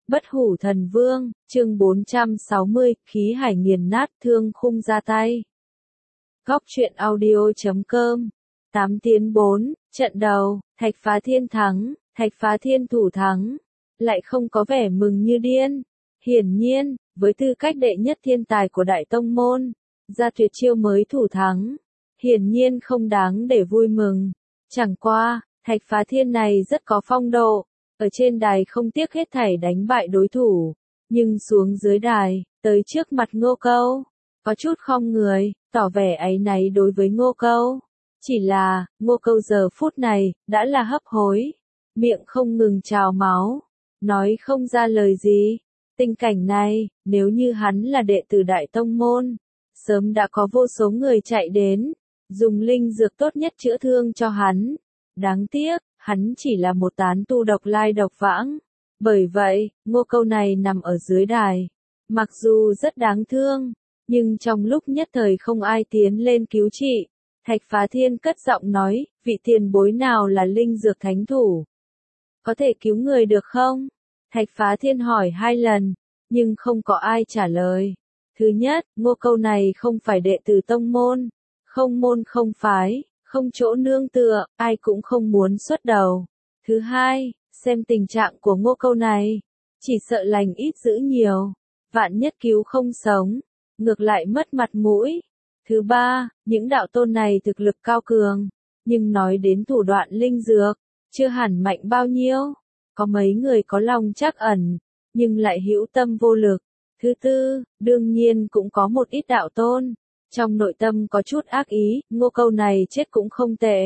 Bất hủ thần vương, chương 460, khí hải nghiền nát thương khung ra tay. Góc truyện audio.com 8 tiến 4, trận đầu, Thạch Phá Thiên thắng, Thạch Phá Thiên thủ thắng, lại không có vẻ mừng như điên. Hiển nhiên, với tư cách đệ nhất thiên tài của đại tông môn, ra tuyệt chiêu mới thủ thắng, hiển nhiên không đáng để vui mừng. Chẳng qua, Thạch Phá Thiên này rất có phong độ, ở trên đài không tiếc hết thảy đánh bại đối thủ, nhưng xuống dưới đài, tới trước mặt Ngô Câu, có chút khom người, tỏ vẻ áy náy đối với Ngô Câu. Chỉ là, Ngô Câu giờ phút này, đã là hấp hối, miệng không ngừng trào máu, nói không ra lời gì. Tình cảnh này, nếu như hắn là đệ tử đại tông môn, sớm đã có vô số người chạy đến, dùng linh dược tốt nhất chữa thương cho hắn. Đáng tiếc, hắn chỉ là một tán tu độc lai độc vãng. Bởi vậy, Ngô Câu này nằm ở dưới đài. Mặc dù rất đáng thương, nhưng trong lúc nhất thời không ai tiến lên cứu trị. Thạch Phá Thiên cất giọng nói, vị tiền bối nào là linh dược thánh thủ? Có thể cứu người được không? Thạch Phá Thiên hỏi 2 lần, nhưng không có ai trả lời. Thứ nhất, Ngô Câu này không phải đệ tử tông môn, không môn không phái, không chỗ nương tựa, ai cũng không muốn xuất đầu. Thứ hai, xem tình trạng của Ngô Câu này, chỉ sợ lành ít dữ nhiều, vạn nhất cứu không sống, ngược lại mất mặt mũi. Thứ ba, những đạo tôn này thực lực cao cường, nhưng nói đến thủ đoạn linh dược, chưa hẳn mạnh bao nhiêu. Có mấy người có lòng trắc ẩn, nhưng lại hữu tâm vô lực. Thứ tư, đương nhiên cũng có một ít đạo tôn, trong nội tâm có chút ác ý, Ngô Câu này chết cũng không tệ.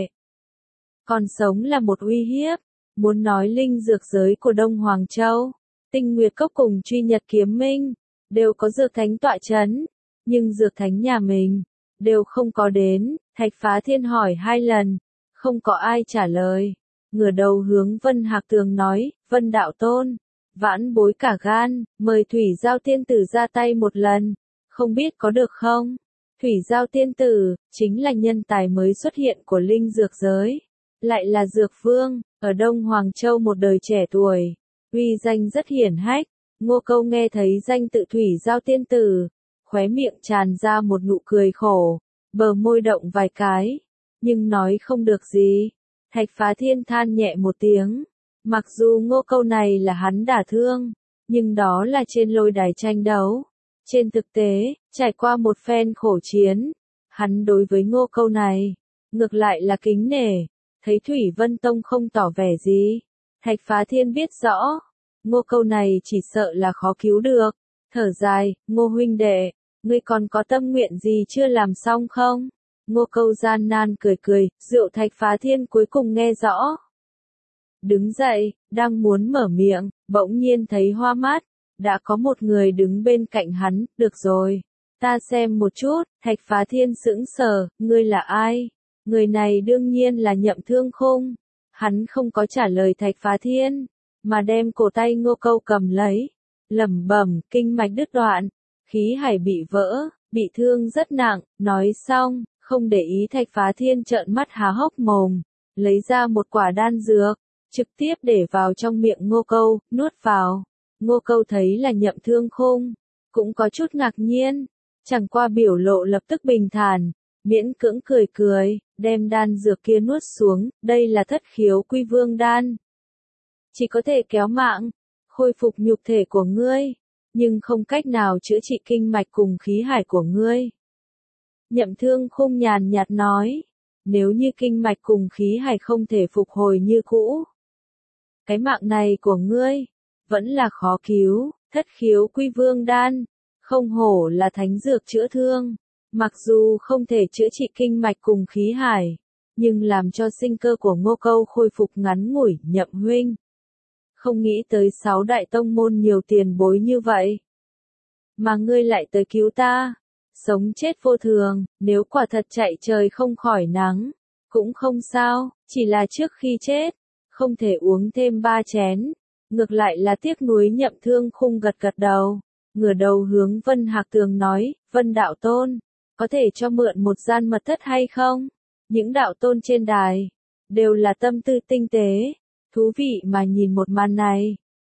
Còn sống là một uy hiếp, muốn nói linh dược giới của Đông Hoàng Châu, Tinh Nguyệt Cốc cùng Truy Nhật Kiếm Minh, đều có dược thánh tọa chấn, nhưng dược thánh nhà mình, đều không có đến. Thạch Phá Thiên hỏi 2 lần, không có ai trả lời. Ngửa đầu hướng Vân Hạc Tường nói, Vân đạo tôn, vãn bối cả gan, mời Thủy Giao tiên tử ra tay một lần, không biết có được không? Thủy Giao tiên tử, chính là nhân tài mới xuất hiện của linh dược giới, lại là dược vương, ở Đông Hoàng Châu một đời trẻ tuổi, uy danh rất hiển hách. Ngô Câu nghe thấy danh tự Thủy Giao tiên tử, khóe miệng tràn ra một nụ cười khổ, bờ môi động vài cái, nhưng nói không được gì. Thạch Phá Thiên than nhẹ một tiếng, mặc dù Ngô Câu này là hắn đả thương, nhưng đó là trên lôi đài tranh đấu. Trên thực tế, trải qua một phen khổ chiến, hắn đối với Ngô Câu này, ngược lại là kính nể. Thấy Thủy Vân Tông không tỏ vẻ gì, Thạch Phá Thiên biết rõ, Ngô Câu này chỉ sợ là khó cứu được. Thở dài, Ngô huynh đệ, ngươi còn có tâm nguyện gì chưa làm xong không? Ngô Câu gian nan cười cười, rượu Thạch Phá Thiên cuối cùng nghe rõ. Đứng dậy, đang muốn mở miệng, bỗng nhiên thấy hoa mắt, đã có một người đứng bên cạnh hắn. Được rồi, ta xem một chút. Thạch Phá Thiên sững sờ, ngươi là ai? Người này đương nhiên là Nhậm Thương Khung. Hắn không có trả lời Thạch Phá Thiên, mà đem cổ tay Ngô Câu cầm lấy, lẩm bẩm, kinh mạch đứt đoạn, khí hải bị vỡ, bị thương rất nặng. Nói xong, không để ý Thạch Phá Thiên trợn mắt há hốc mồm, lấy ra một quả đan dược, trực tiếp để vào trong miệng Ngô Câu, nuốt vào. Ngô Câu thấy là Nhậm Thương Khung, cũng có chút ngạc nhiên, chẳng qua biểu lộ lập tức bình thản, miễn cưỡng cười cười, đem đan dược kia nuốt xuống. Đây là Thất Khiếu Quy Vương đan, chỉ có thể kéo mạng, khôi phục nhục thể của ngươi, nhưng không cách nào chữa trị kinh mạch cùng khí hải của ngươi. Nhậm Thương Khung nhàn nhạt nói, nếu như kinh mạch cùng khí hải không thể phục hồi như cũ, cái mạng này của ngươi, vẫn là khó cứu. Thất Khiếu Quy Vương đan, không hổ là thánh dược chữa thương, mặc dù không thể chữa trị kinh mạch cùng khí hải, nhưng làm cho sinh cơ của Ngô Câu khôi phục ngắn ngủi. Nhậm huynh, không nghĩ tới 6 đại tông môn nhiều tiền bối như vậy, mà ngươi lại tới cứu ta. Sống chết vô thường, nếu quả thật chạy trời không khỏi nắng, cũng không sao, chỉ là trước khi chết, không thể uống thêm 3 chén, ngược lại là tiếc nuối. Nhậm Thương Khung gật gật đầu, ngửa đầu hướng Vân Hạc Tường nói, Vân đạo tôn, có thể cho mượn một gian mật thất hay không? Những đạo tôn trên đài, đều là tâm tư tinh tế, thú vị mà nhìn một màn này.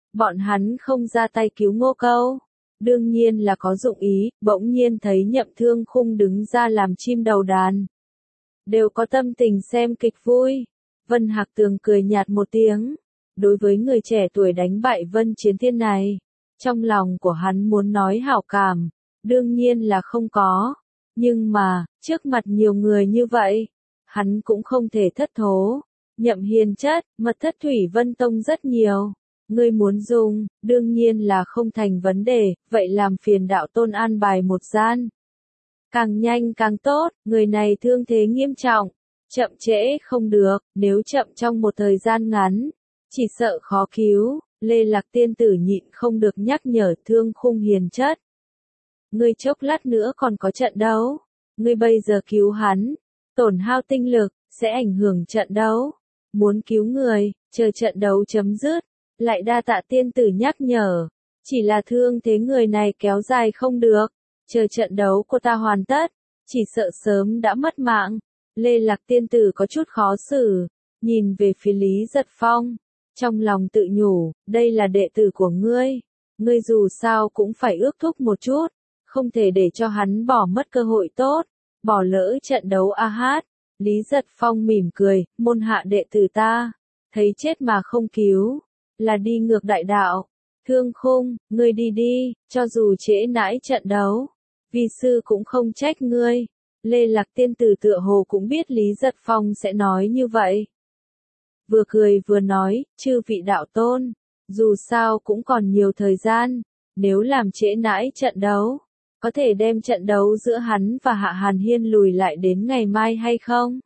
bọn hắn không ra tay cứu Ngô Câu. Đương nhiên là có dụng ý, bỗng nhiên thấy Nhậm Thương Khung đứng ra làm chim đầu đàn. Đều có tâm tình xem kịch vui. Vân Hạc Tường cười nhạt một tiếng. Đối với người trẻ tuổi đánh bại Vân Chiến Thiên này, trong lòng của hắn muốn nói hảo cảm, đương nhiên là không có. Nhưng mà, trước mặt nhiều người như vậy, hắn cũng không thể thất thố. Nhậm Hiền chất, mật thất Thủy Vân Tông rất nhiều. Ngươi muốn dùng, đương nhiên là không thành vấn đề, vậy làm phiền đạo tôn an bài một gian. Càng nhanh càng tốt, người này thương thế nghiêm trọng. Chậm trễ không được, nếu chậm trong một thời gian ngắn, chỉ sợ khó cứu. Lê Lạc tiên tử nhịn không được nhắc nhở Thương Khung hiền chất. Ngươi chốc lát nữa còn có trận đấu. Ngươi bây giờ cứu hắn, tổn hao tinh lực, sẽ ảnh hưởng trận đấu. Muốn cứu người, chờ trận đấu chấm dứt. Lại đa tạ tiên tử nhắc nhở. Chỉ là thương thế người này kéo dài không được. Chờ trận đấu của ta hoàn tất, chỉ sợ sớm đã mất mạng. Lê Lạc tiên tử có chút khó xử, nhìn về phía Lý Giật Phong. Trong lòng tự nhủ, đây là đệ tử của ngươi. Ngươi dù sao cũng phải ước thúc một chút. Không thể để cho hắn bỏ mất cơ hội tốt. Bỏ lỡ trận đấu a hát. Lý Giật Phong mỉm cười, môn hạ đệ tử ta. Thấy chết mà không cứu. Là đi ngược đại đạo. Thương Khung, ngươi đi đi, cho dù trễ nãi trận đấu. Vi sư cũng không trách ngươi. Lê Lạc tiên tử tựa hồ cũng biết Lý Giật Phong sẽ nói như vậy. Vừa cười vừa nói, chư vị đạo tôn, dù sao cũng còn nhiều thời gian, nếu làm trễ nãi trận đấu, có thể đem trận đấu giữa hắn và Hạ Hàn Hiên lùi lại đến ngày mai hay không?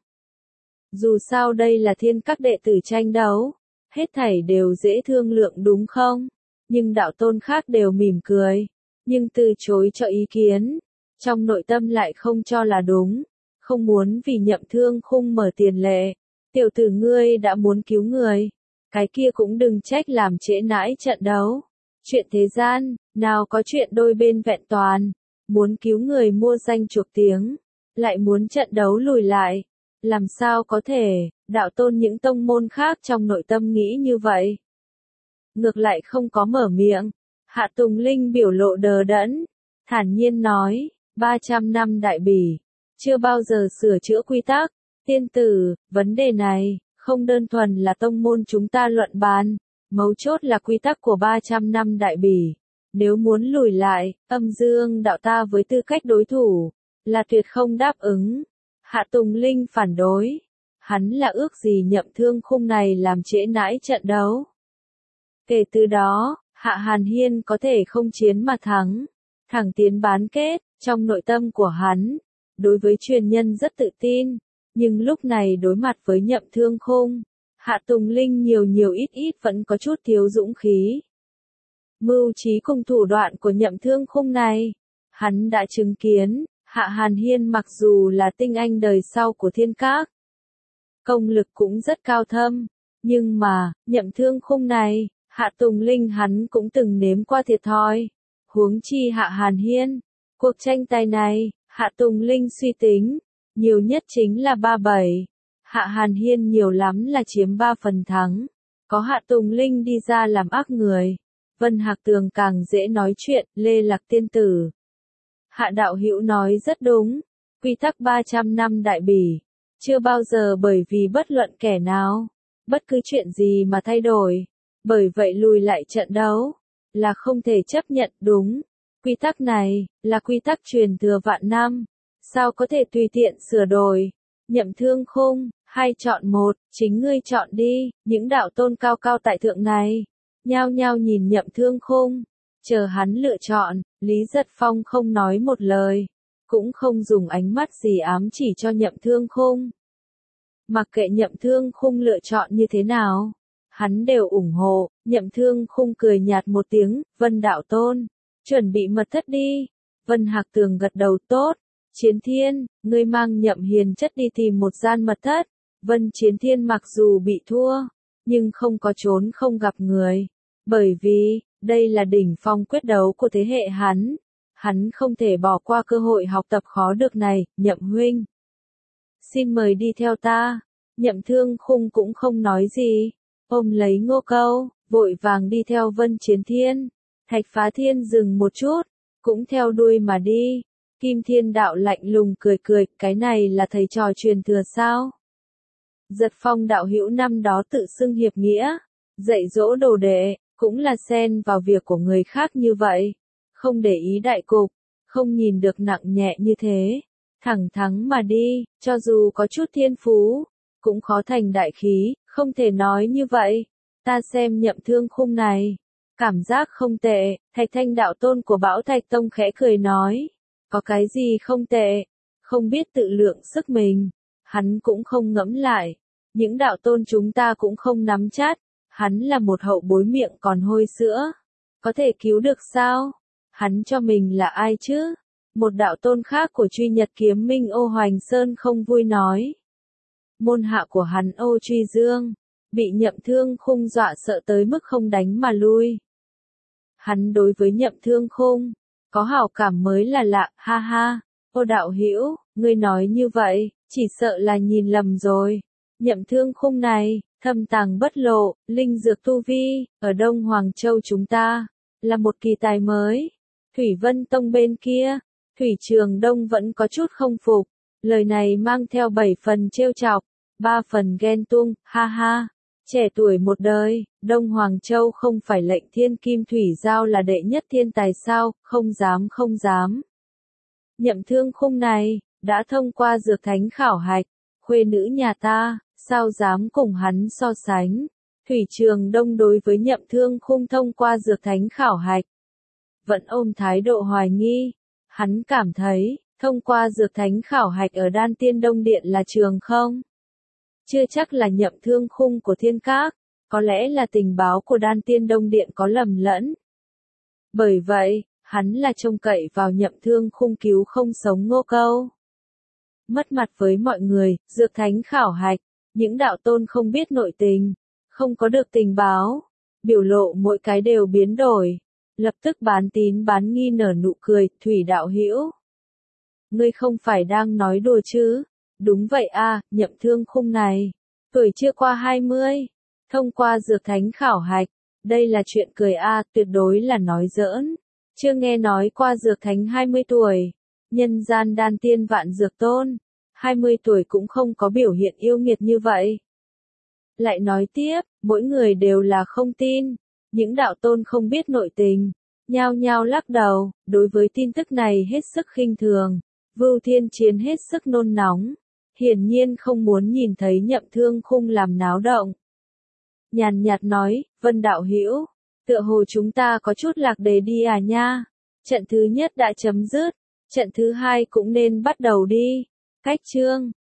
Dù sao đây là thiên các đệ tử tranh đấu, hết thảy đều dễ thương lượng đúng không? Nhưng đạo tôn khác đều mỉm cười, nhưng từ chối cho ý kiến, trong nội tâm lại không cho là đúng, không muốn vì Nhậm Thương Khung mở tiền lệ. Tiểu tử ngươi đã muốn cứu người, cái kia cũng đừng trách làm trễ nãi trận đấu. Chuyện thế gian, nào có chuyện đôi bên vẹn toàn, muốn cứu người mua danh chuộc tiếng, lại muốn trận đấu lùi lại. Làm sao có thể, đạo tôn những tông môn khác trong nội tâm nghĩ như vậy. Ngược lại không có mở miệng, Hạ Tùng Linh biểu lộ đờ đẫn, thản nhiên nói, 300 năm đại bỉ, chưa bao giờ sửa chữa quy tắc. Tiên tử, vấn đề này, không đơn thuần là tông môn chúng ta luận bàn, mấu chốt là quy tắc của 300 năm đại bỉ. Nếu muốn lùi lại, âm dương đạo ta với tư cách đối thủ, là tuyệt không đáp ứng. Hạ Tùng Linh phản đối. Hắn là ước gì Nhậm Thương Khung này làm trễ nãi trận đấu. Kể từ đó, Hạ Hàn Hiên có thể không chiến mà thắng, thẳng tiến bán kết, trong nội tâm của hắn. Đối với truyền nhân rất tự tin. Nhưng lúc này đối mặt với Nhậm Thương Khung, Hạ Tùng Linh nhiều ít vẫn có chút thiếu dũng khí. Mưu trí cùng thủ đoạn của Nhậm Thương Khung này, hắn đã chứng kiến, Hạ Hàn Hiên mặc dù là tinh anh đời sau của thiên các, công lực cũng rất cao thâm, nhưng mà, Nhậm Thương Khung này, Hạ Tùng Linh hắn cũng từng nếm qua thiệt thòi, huống chi Hạ Hàn Hiên. Cuộc tranh tài này, Hạ Tùng Linh suy tính, nhiều nhất chính là 3-7. Hạ Hàn Hiên nhiều lắm là chiếm 3 phần thắng. Có Hạ Tùng Linh đi ra làm ác người. Vân Hạc Tường càng dễ nói chuyện, Lê Lạc tiên tử. Hạ đạo hữu nói rất đúng. Quy tắc 300 năm đại bỉ. Chưa bao giờ bởi vì bất luận kẻ nào, bất cứ chuyện gì mà thay đổi. Bởi vậy lùi lại trận đấu, là không thể chấp nhận đúng. Quy tắc này, là quy tắc truyền thừa vạn năm. Sao có thể tùy tiện sửa đổi? Nhậm Thương Khung, hai chọn một, chính ngươi chọn đi. Những đạo tôn cao cao tại thượng này, nhao nhao nhìn Nhậm Thương Khung, chờ hắn lựa chọn. Lý Giật Phong không nói một lời, cũng không dùng ánh mắt gì ám chỉ cho Nhậm Thương Khung. Mặc kệ Nhậm Thương Khung lựa chọn như thế nào, hắn đều ủng hộ. Nhậm Thương Khung cười nhạt một tiếng, Vân đạo tôn, chuẩn bị mật thất đi. Vân Hạc Tường gật đầu tốt. Chiến Thiên, ngươi mang Nhậm Hiền chất đi tìm một gian mật thất. Vân Chiến Thiên mặc dù bị thua, nhưng không có trốn không gặp người. Bởi vì, đây là đỉnh phong quyết đấu của thế hệ hắn. Hắn không thể bỏ qua cơ hội học tập khó được này, Nhậm huynh. Xin mời đi theo ta. Nhậm Thương Khung cũng không nói gì, ôm lấy Ngô Câu, vội vàng đi theo Vân Chiến Thiên. Thạch Phá Thiên dừng một chút, cũng theo đuôi mà đi. Kim Thiên Đạo lạnh lùng cười cười, cái này là thầy trò truyền thừa sao? Giật Phong đạo hữu năm đó tự xưng hiệp nghĩa, dạy dỗ đồ đệ, cũng là xen vào việc của người khác như vậy. Không để ý đại cục, không nhìn được nặng nhẹ như thế. Thẳng thắn mà đi, cho dù có chút thiên phú, cũng khó thành đại khí, không thể nói như vậy. Ta xem Nhậm Thương Khung này, cảm giác không tệ. Thạch Thanh đạo tôn của Bảo Thạch Tông khẽ cười nói, có cái gì không tệ, không biết tự lượng sức mình. Hắn cũng không ngẫm lại, những đạo tôn chúng ta cũng không nắm chắc, hắn là một hậu bối miệng còn hôi sữa, có thể cứu được sao? Hắn cho mình là ai chứ? Một đạo tôn khác của Truy Nhật Kiếm Minh Ô Hoành Sơn không vui nói. Môn hạ của hắn Ô Truy Dương, bị Nhậm Thương Khung dọa sợ tới mức không đánh mà lui. Hắn đối với Nhậm Thương Khung, có hảo cảm mới là lạ, ha ha. Ô đạo hữu, ngươi nói như vậy, chỉ sợ là nhìn lầm rồi. Nhậm Thương Khung này, thâm tàng bất lộ, linh dược tu vi, ở Đông Hoàng Châu chúng ta, là một kỳ tài mới. Thủy Vân Tông bên kia, Thủy Trường Đông vẫn có chút không phục, lời này mang theo 7 phần trêu chọc, 3 phần ghen tuông, ha ha. Trẻ tuổi một đời, Đông Hoàng Châu không phải lệnh Thiên Kim Thủy Giao là đệ nhất thiên tài sao, không dám không dám. Nhậm Thương Khung này, đã thông qua dược thánh khảo hạch, khuê nữ nhà ta, sao dám cùng hắn so sánh. Thủy Trường Đông đối với Nhậm Thương Khung thông qua dược thánh khảo hạch, vẫn ôm thái độ hoài nghi. Hắn cảm thấy, thông qua dược thánh khảo hạch ở Đan Tiên Đông Điện là trường không? Chưa chắc là Nhậm Thương Khung của Thiên Các, có lẽ là tình báo của Đan Tiên Đông Điện có lầm lẫn. Bởi vậy, hắn là trông cậy vào Nhậm Thương Khung cứu không sống Ngô Câu. Mất mặt với mọi người, dược thánh khảo hạch, những đạo tôn không biết nội tình, không có được tình báo, biểu lộ mỗi cái đều biến đổi, lập tức bán tín bán nghi nở nụ cười. Thủy đạo hữu, ngươi không phải đang nói đùa chứ? Đúng vậy a, Nhậm Thương Khung này, tuổi chưa qua 20, thông qua dược thánh khảo hạch, đây là chuyện cười a, tuyệt đối là nói giỡn. Chưa nghe nói qua dược thánh 20 tuổi, nhân gian đan tiên vạn dược tôn, 20 tuổi cũng không có biểu hiện yêu nghiệt như vậy. Lại nói tiếp, mỗi người đều là không tin, những đạo tôn không biết nội tình, nhao nhao lắc đầu, đối với tin tức này hết sức khinh thường. Vưu Thiên Chiến hết sức nôn nóng, hiển nhiên không muốn nhìn thấy Nhậm Thương Khung làm náo động. Nhàn nhạt nói, Vân đạo hữu, tựa hồ chúng ta có chút lạc đề đi à nha. Trận thứ nhất đã chấm dứt, trận thứ hai cũng nên bắt đầu đi. Cách chương